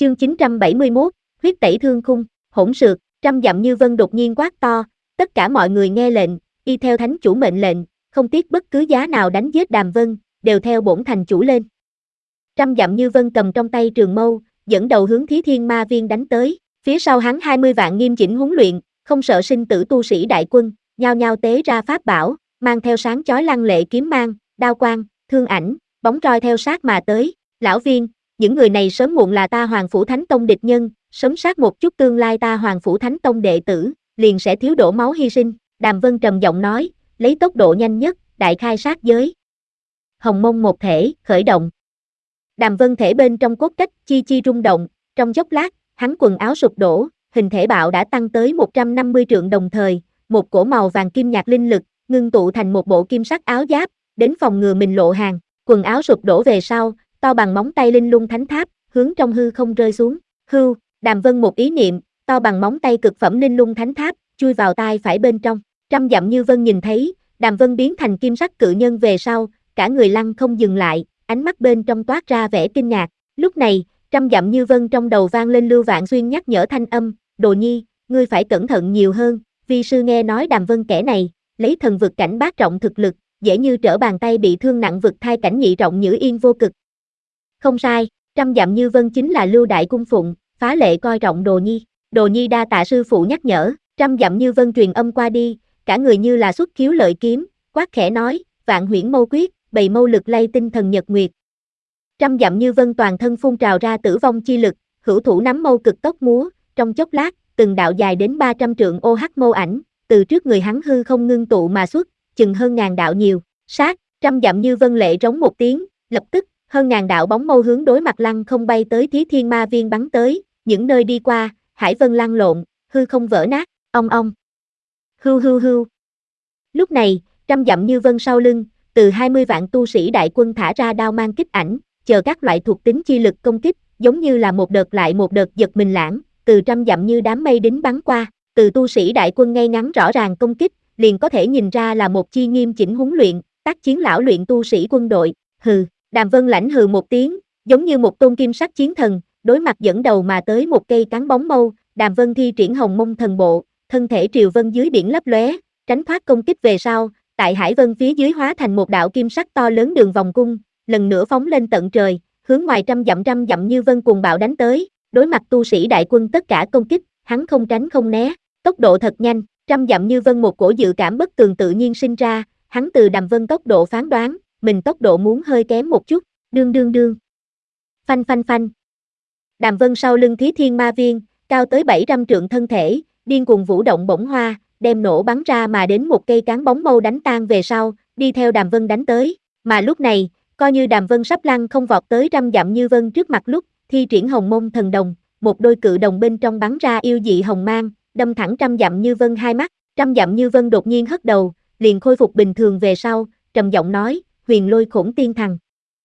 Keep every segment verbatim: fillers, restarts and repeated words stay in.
Chương chín trăm bảy mươi mốt, huyết tẩy thương khung, hỗn xược, trăm dặm như vân đột nhiên quát to, tất cả mọi người nghe lệnh, y theo thánh chủ mệnh lệnh, không tiếc bất cứ giá nào đánh giết Đàm Vân, đều theo bổn thành chủ lên. Trăm dặm như vân cầm trong tay trường mâu, dẫn đầu hướng Thí Thiên Ma Viên đánh tới, phía sau hắn hai mươi vạn nghiêm chỉnh huấn luyện, không sợ sinh tử tu sĩ đại quân, nhao nhao tế ra pháp bảo, mang theo sáng chói lăng lệ kiếm mang, đao quang, thương ảnh, bóng roi theo sát mà tới. Lão Viên, những người này sớm muộn là ta Hoàng Phủ Thánh Tông địch nhân, sớm sát một chút tương lai ta Hoàng Phủ Thánh Tông đệ tử, liền sẽ thiếu đổ máu hy sinh. Đàm Vân trầm giọng nói, lấy tốc độ nhanh nhất, đại khai sát giới. Hồng mông một thể, khởi động. Đàm Vân thể bên trong cốt cách chi chi rung động, trong chốc lát, hắn quần áo sụp đổ, hình thể bạo đã tăng tới một trăm năm mươi trượng đồng thời, một cổ màu vàng kim nhạt linh lực, ngưng tụ thành một bộ kim sắc áo giáp, đến phòng ngừa mình lộ hàng. Quần áo sụp đổ về sau, to bằng móng tay linh lung thánh tháp, hướng trong hư không rơi xuống. Hưu, Đàm Vân một ý niệm, to bằng móng tay cực phẩm linh lung thánh tháp, chui vào tai phải bên trong. Trăm dặm như vân nhìn thấy, Đàm Vân biến thành kim sắc cự nhân về sau, cả người lăn không dừng lại, ánh mắt bên trong toát ra vẻ kinh ngạc. Lúc này, trăm dặm như vân trong đầu vang lên Lưu Vạn Xuyên nhắc nhở thanh âm, Đồ Nhi, ngươi phải cẩn thận nhiều hơn, vi sư nghe nói Đàm Vân kẻ này, lấy thần vực cảnh bát trọng thực lực, dễ như trở bàn tay bị thương nặng vực thai cảnh nhị trọng Nhữ Yên vô cực. Không sai, trăm dặm như vân chính là Lưu Đại Cung Phụng, phá lệ coi trọng Đồ Nhi. Đồ Nhi đa tạ sư phụ nhắc nhở, trăm dặm như vân truyền âm qua đi, cả người như là xuất khiếu lợi kiếm, quát khẽ nói, vạn huyễn mâu quyết, bầy mâu lực lay tinh thần nhật nguyệt. Trăm dặm như vân toàn thân phun trào ra tử vong chi lực, hữu thủ nắm mâu cực tốc múa, trong chốc lát, từng đạo dài đến ba trăm trượng ô hắc mâu ảnh, từ trước người hắn hư không ngưng tụ mà xuất, chừng hơn ngàn đạo nhiều, sát, trăm dặm như vân lệ rống một tiếng, lập tức, hơn ngàn đạo bóng mâu hướng đối mặt lăng không bay tới Thí Thiên Ma Viên bắn tới, những nơi đi qua, hải vân lăn lộn, hư không vỡ nát, ong ong. Hưu hưu hưu. Lúc này, trăm dặm như vân sau lưng, từ hai mươi vạn tu sĩ đại quân thả ra đao mang kích ảnh, chờ các loại thuộc tính chi lực công kích, giống như là một đợt lại một đợt giật mình lãng, từ trăm dặm như đám mây đính bắn qua, từ tu sĩ đại quân ngay ngắn rõ ràng công kích, liền có thể nhìn ra là một chi nghiêm chỉnh huấn luyện, tác chiến lão luyện tu sĩ quân đội. Hừ, Đàm Vân lãnh hừ một tiếng, giống như một tôn kim sắc chiến thần, đối mặt dẫn đầu mà tới một cây cán bóng mâu, Đàm Vân thi triển hồng mông thần bộ, thân thể triều vân dưới biển lấp lóe, tránh thoát công kích về sau, tại hải vân phía dưới hóa thành một đạo kim sắc to lớn đường vòng cung, lần nữa phóng lên tận trời, hướng ngoài trăm dặm trăm dặm như vân cuồng bạo đánh tới, đối mặt tu sĩ đại quân tất cả công kích, hắn không tránh không né, tốc độ thật nhanh, trăm dặm như vân một cổ dự cảm bất tường tự nhiên sinh ra, hắn từ Đàm Vân tốc độ phán đoán, mình tốc độ muốn hơi kém một chút, đương đương đương. Phanh phanh phanh. Đàm Vân sau lưng Thí Thiên Ma Viên, cao tới bảy trăm trượng thân thể, điên cuồng vũ động bổng hoa, đem nổ bắn ra mà đến một cây cán bóng mâu đánh tan về sau, đi theo Đàm Vân đánh tới, mà lúc này, coi như Đàm Vân sắp lăn không vọt tới trăm dặm như vân trước mặt lúc, thi triển hồng mông thần đồng, một đôi cự đồng bên trong bắn ra yêu dị hồng mang, đâm thẳng trăm dặm như vân hai mắt, trăm dặm như vân đột nhiên hất đầu, liền khôi phục bình thường về sau, trầm giọng nói, huyền lôi khổn tiên thần.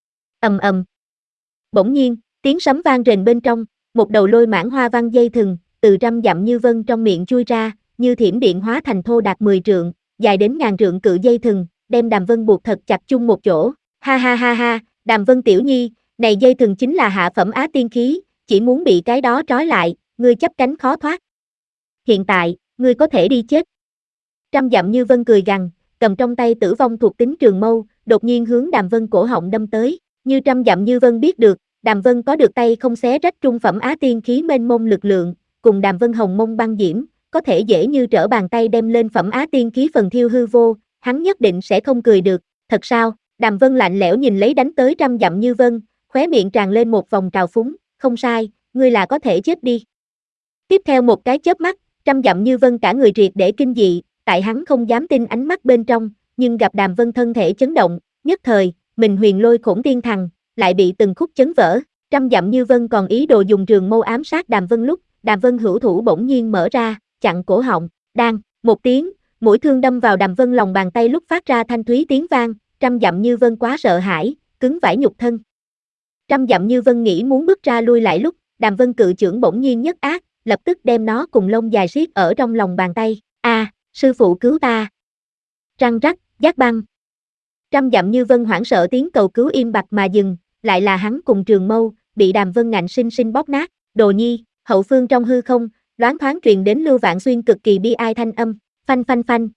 Ầm ầm. Bỗng nhiên, tiếng sấm vang rền bên trong, một đầu lôi mãng hoa văn dây thừng, từ trăm dặm như vân trong miệng chui ra, như thiểm điện hóa thành thô đạt mười trượng, dài đến ngàn trượng cự dây thừng, đem Đàm Vân buộc thật chặt chung một chỗ. Ha ha ha ha, Đàm Vân tiểu nhi, này dây thừng chính là hạ phẩm á tiên khí, chỉ muốn bị cái đó trói lại, ngươi chấp cánh khó thoát. Hiện tại, ngươi có thể đi chết. Trăm dặm như vân cười gằn, cầm trong tay tử vong thuộc tính trường mâu, đột nhiên hướng Đàm Vân cổ họng đâm tới, như trăm dặm như vân biết được, Đàm Vân có được tay không xé rách trung phẩm á tiên khí mênh mông lực lượng, cùng Đàm Vân hồng mông băng diễm, có thể dễ như trở bàn tay đem lên phẩm á tiên khí phần thiêu hư vô, hắn nhất định sẽ không cười được. Thật sao? Đàm Vân lạnh lẽo nhìn lấy đánh tới trăm dặm như vân, khóe miệng tràn lên một vòng trào phúng, không sai, ngươi là có thể chết đi. Tiếp theo một cái chớp mắt, trăm dặm như vân cả người triệt để kinh dị, tại hắn không dám tin ánh mắt bên trong, nhưng gặp Đàm Vân thân thể chấn động, nhất thời, mình huyền lôi khổn tiên thần, lại bị từng khúc chấn vỡ, trăm dặm như vân còn ý đồ dùng trường mâu ám sát Đàm Vân lúc, Đàm Vân hữu thủ bỗng nhiên mở ra, chặn cổ họng, đang, một tiếng, mũi thương đâm vào Đàm Vân lòng bàn tay lúc phát ra thanh thúy tiếng vang, trăm dặm như vân quá sợ hãi, cứng vải nhục thân. Trăm dặm như vân nghĩ muốn bước ra lui lại lúc, Đàm Vân cự chưởng bỗng nhiên nhất ác, lập tức đem nó cùng lông dài siết ở trong lòng bàn tay, a, à, sư phụ cứu ta. Răng rắc, giác băng. Trăm dặm như vân hoảng sợ tiếng cầu cứu im bặt mà dừng, lại là hắn cùng trường mâu, bị Đàm Vân ngạnh sinh sinh bóp nát, Đồ nhi, hậu phương trong hư không, loáng thoáng truyền đến Lưu Vạn Xuyên cực kỳ bi ai thanh âm, phanh phanh phanh.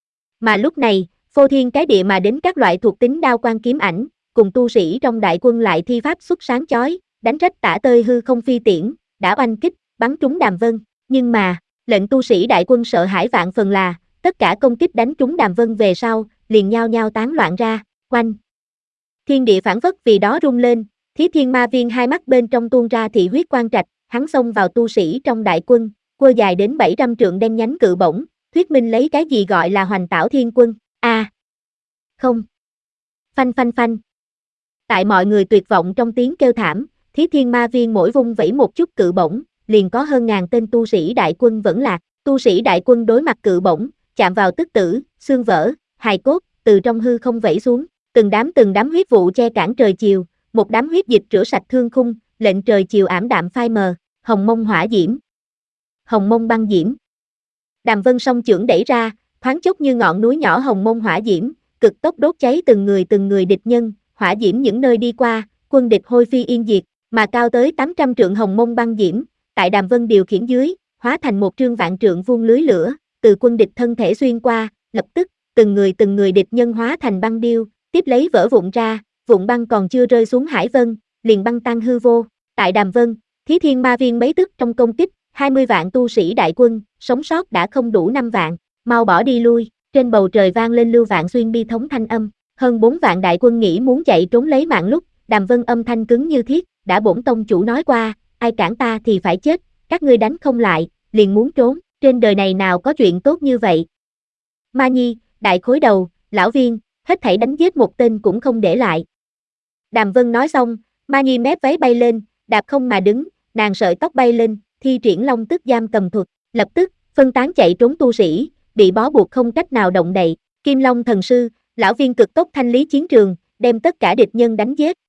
Mà lúc này, phô thiên cái địa mà đến các loại thuộc tính đao quan kiếm ảnh, cùng tu sĩ trong đại quân lại thi pháp xuất sáng chói, đánh rách tả tơi hư không phi tiễn, đã oanh kích, bắn trúng Đàm Vân, nhưng mà, lệnh tu sĩ đại quân sợ hãi vạn phần là, tất cả công kích đánh trúng Đàm Vân về sau, liền nhao nhao tán loạn ra, quanh. Thiên địa phản phất vì đó rung lên, Thí Thiên Ma Viên hai mắt bên trong tuôn ra thị huyết quang trạch, hắn xông vào tu sĩ trong đại quân, quơ dài đến bảy trăm trượng đen nhánh cự bổng, thuyết minh lấy cái gì gọi là Hoành Tảo Thiên Quân, a à, không. Phanh phanh phanh. Tại mọi người tuyệt vọng trong tiếng kêu thảm, Thí Thiên Ma Viên mỗi vung vẩy một chút cự bổng, liền có hơn ngàn tên tu sĩ đại quân vẫn lạc, tu sĩ đại quân đối mặt cự bổng, chạm vào tức tử, xương vỡ, hài cốt, từ trong hư không vẩy xuống, từng đám từng đám huyết vụ che cản trời chiều, một đám huyết dịch rửa sạch thương khung, lệnh trời chiều ảm đạm phai mờ, hồng mông hỏa diễm, hồng mông băng diễm. Đàm Vân song chưởng đẩy ra, thoáng chốc như ngọn núi nhỏ hồng mông hỏa diễm, cực tốc đốt cháy từng người từng người địch nhân, hỏa diễm những nơi đi qua, quân địch hôi phi yên diệt, mà cao tới tám trăm trượng hồng mông băng diễm, tại Đàm Vân điều khiển dưới, hóa thành một trương vạn trượng vuông lưới lửa, từ quân địch thân thể xuyên qua, lập tức, từng người từng người địch nhân hóa thành băng điêu, tiếp lấy vỡ vụn ra, vụn băng còn chưa rơi xuống hải vân, liền băng tan hư vô. Tại Đàm Vân, Thí Thiên Ma Viên mấy tức trong công kích, hai mươi vạn tu sĩ đại quân, sống sót đã không đủ năm vạn, mau bỏ đi lui. Trên bầu trời vang lên Lưu Vạn Xuyên bi thống thanh âm, hơn bốn vạn đại quân nghĩ muốn chạy trốn lấy mạng lúc, Đàm Vân âm thanh cứng như thiết, đã bổn tông chủ nói qua, ai cản ta thì phải chết, các ngươi đánh không lại, liền muốn trốn, trên đời này nào có chuyện tốt như vậy. Ma Nhi, đại khối đầu, lão viên, hết thảy đánh giết một tên cũng không để lại. Đàm Vân nói xong, Ma Nhi mép váy bay lên, đạp không mà đứng, nàng sợi tóc bay lên, thi triển long tức giam cầm thuật, lập tức, phân tán chạy trốn tu sĩ, bị bó buộc không cách nào động đậy. Kim Long thần sư, lão viên cực tốc thanh lý chiến trường, đem tất cả địch nhân đánh giết,